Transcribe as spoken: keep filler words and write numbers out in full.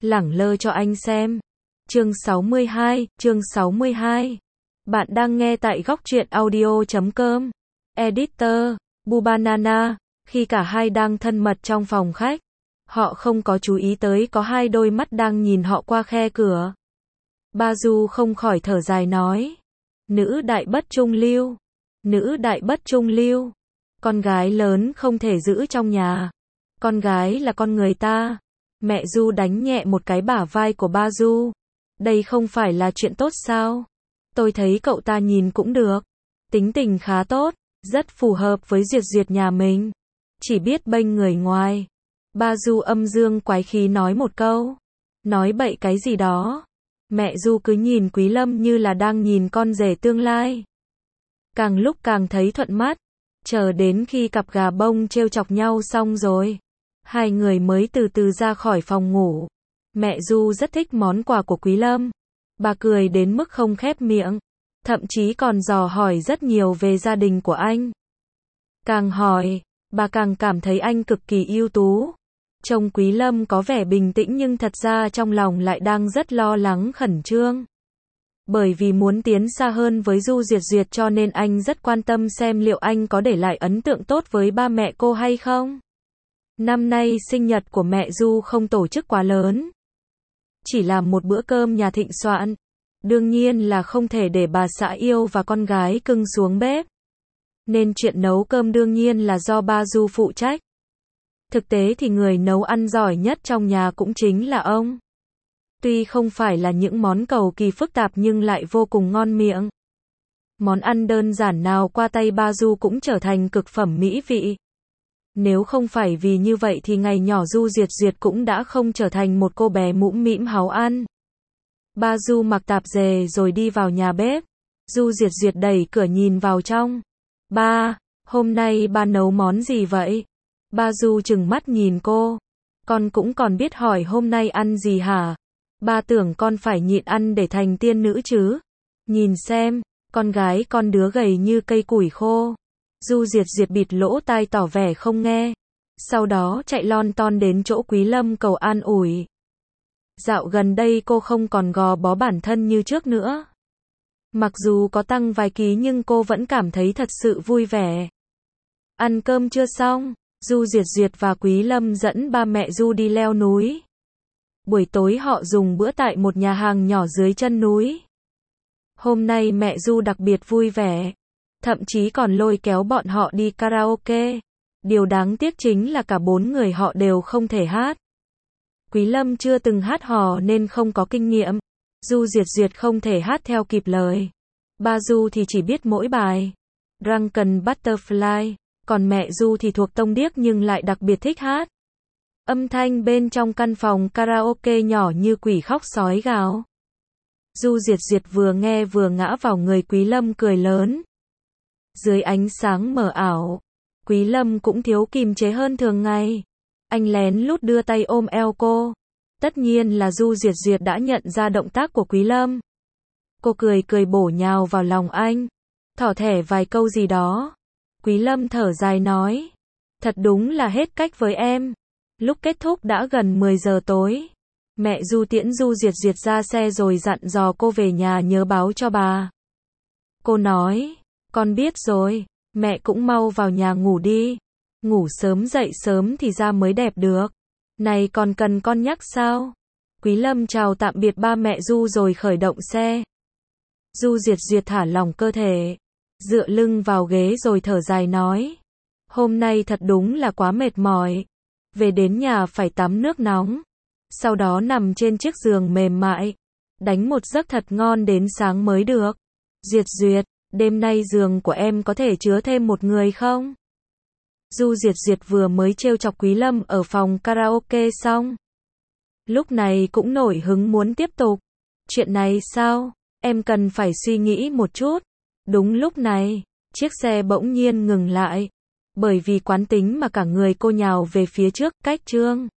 lẳng lơ cho anh xem. Chương sáu mươi hai, chương sáu mươi hai. Bạn đang nghe tại góc truyện audio chấm com. Editor, Bubanana. Khi cả hai đang thân mật trong phòng khách, họ không có chú ý tới có hai đôi mắt đang nhìn họ qua khe cửa. Ba Du không khỏi thở dài nói. Nữ đại bất trung lưu. Nữ đại bất trung lưu. Con gái lớn không thể giữ trong nhà. Con gái là con người ta. Mẹ Du đánh nhẹ một cái bả vai của ba Du. Đây không phải là chuyện tốt sao? Tôi thấy cậu ta nhìn cũng được. Tính tình khá tốt, rất phù hợp với Duyệt Duyệt nhà mình. Chỉ biết bênh người ngoài. Ba Du âm dương quái khí nói một câu. Nói bậy cái gì đó. Mẹ Du cứ nhìn Quý Lâm như là đang nhìn con rể tương lai. Càng lúc càng thấy thuận mắt. Chờ đến khi cặp gà bông trêu chọc nhau xong rồi, hai người mới từ từ ra khỏi phòng ngủ. Mẹ Du rất thích món quà của Quý Lâm. Bà cười đến mức không khép miệng. Thậm chí còn dò hỏi rất nhiều về gia đình của anh. Càng hỏi, bà càng cảm thấy anh cực kỳ ưu tú. Trông Quý Lâm có vẻ bình tĩnh nhưng thật ra trong lòng lại đang rất lo lắng khẩn trương. Bởi vì muốn tiến xa hơn với Du Duyệt Duyệt cho nên anh rất quan tâm xem liệu anh có để lại ấn tượng tốt với ba mẹ cô hay không. Năm nay sinh nhật của mẹ Du không tổ chức quá lớn. Chỉ là một bữa cơm nhà thịnh soạn. Đương nhiên là không thể để bà xã yêu và con gái cưng xuống bếp. Nên chuyện nấu cơm đương nhiên là do ba Du phụ trách. Thực tế thì người nấu ăn giỏi nhất trong nhà cũng chính là ông. Tuy không phải là những món cầu kỳ phức tạp nhưng lại vô cùng ngon miệng. Món ăn đơn giản nào qua tay ba Du cũng trở thành cực phẩm mỹ vị. Nếu không phải vì như vậy thì ngày nhỏ Du Duyệt Duyệt cũng đã không trở thành một cô bé mũm mĩm háu ăn. Ba Du mặc tạp dề rồi đi vào nhà bếp. Du Duyệt Duyệt đẩy cửa nhìn vào trong. Ba, hôm nay ba nấu món gì vậy? Ba Du trừng mắt nhìn cô. Con cũng còn biết hỏi hôm nay ăn gì hả? Ba tưởng con phải nhịn ăn để thành tiên nữ chứ. Nhìn xem, con gái con đứa gầy như cây củi khô. Du Duyệt Duyệt bịt lỗ tai tỏ vẻ không nghe. Sau đó chạy lon ton đến chỗ Quý Lâm cầu an ủi. Dạo gần đây cô không còn gò bó bản thân như trước nữa. Mặc dù có tăng vài ký nhưng cô vẫn cảm thấy thật sự vui vẻ. Ăn cơm chưa xong, Du Duyệt Duyệt và Quý Lâm dẫn ba mẹ Du đi leo núi. Buổi tối họ dùng bữa tại một nhà hàng nhỏ dưới chân núi. Hôm nay mẹ Du đặc biệt vui vẻ. Thậm chí còn lôi kéo bọn họ đi karaoke. Điều đáng tiếc chính là cả bốn người họ đều không thể hát. Quý Lâm chưa từng hát hò nên không có kinh nghiệm. Du Duyệt Duyệt không thể hát theo kịp lời. Ba Du thì chỉ biết mỗi bài Drunken Butterfly. Còn mẹ Du thì thuộc tông điếc nhưng lại đặc biệt thích hát. Âm thanh bên trong căn phòng karaoke nhỏ như quỷ khóc sói gào. Du Duyệt Duyệt vừa nghe vừa ngã vào người Quý Lâm cười lớn. Dưới ánh sáng mờ ảo, Quý Lâm cũng thiếu kiềm chế hơn thường ngày. Anh lén lút đưa tay ôm eo cô. Tất nhiên là Du Duyệt Duyệt đã nhận ra động tác của Quý Lâm. Cô cười cười bổ nhào vào lòng anh. Thỏ thẻ vài câu gì đó. Quý Lâm thở dài nói. Thật đúng là hết cách với em. Lúc kết thúc đã gần mười giờ tối. Mẹ Du tiễn Du Duyệt Duyệt ra xe rồi dặn dò cô về nhà nhớ báo cho bà. Cô nói. Con biết rồi. Mẹ cũng mau vào nhà ngủ đi. Ngủ sớm dậy sớm thì da mới đẹp được. Này còn cần con nhắc sao? Quý Lâm chào tạm biệt ba mẹ Du rồi khởi động xe. Du Duyệt Duyệt thả lỏng cơ thể. Dựa lưng vào ghế rồi thở dài nói. Hôm nay thật đúng là quá mệt mỏi. Về đến nhà phải tắm nước nóng. Sau đó nằm trên chiếc giường mềm mại. Đánh một giấc thật ngon đến sáng mới được. Duyệt Duyệt, đêm nay giường của em có thể chứa thêm một người không? Du Duyệt Duyệt vừa mới trêu chọc Quý Lâm ở phòng karaoke xong. Lúc này cũng nổi hứng muốn tiếp tục. Chuyện này sao? Em cần phải suy nghĩ một chút. Đúng lúc này, chiếc xe bỗng nhiên ngừng lại. Bởi vì quán tính mà cả người cô nhào về phía trước, cách Trương.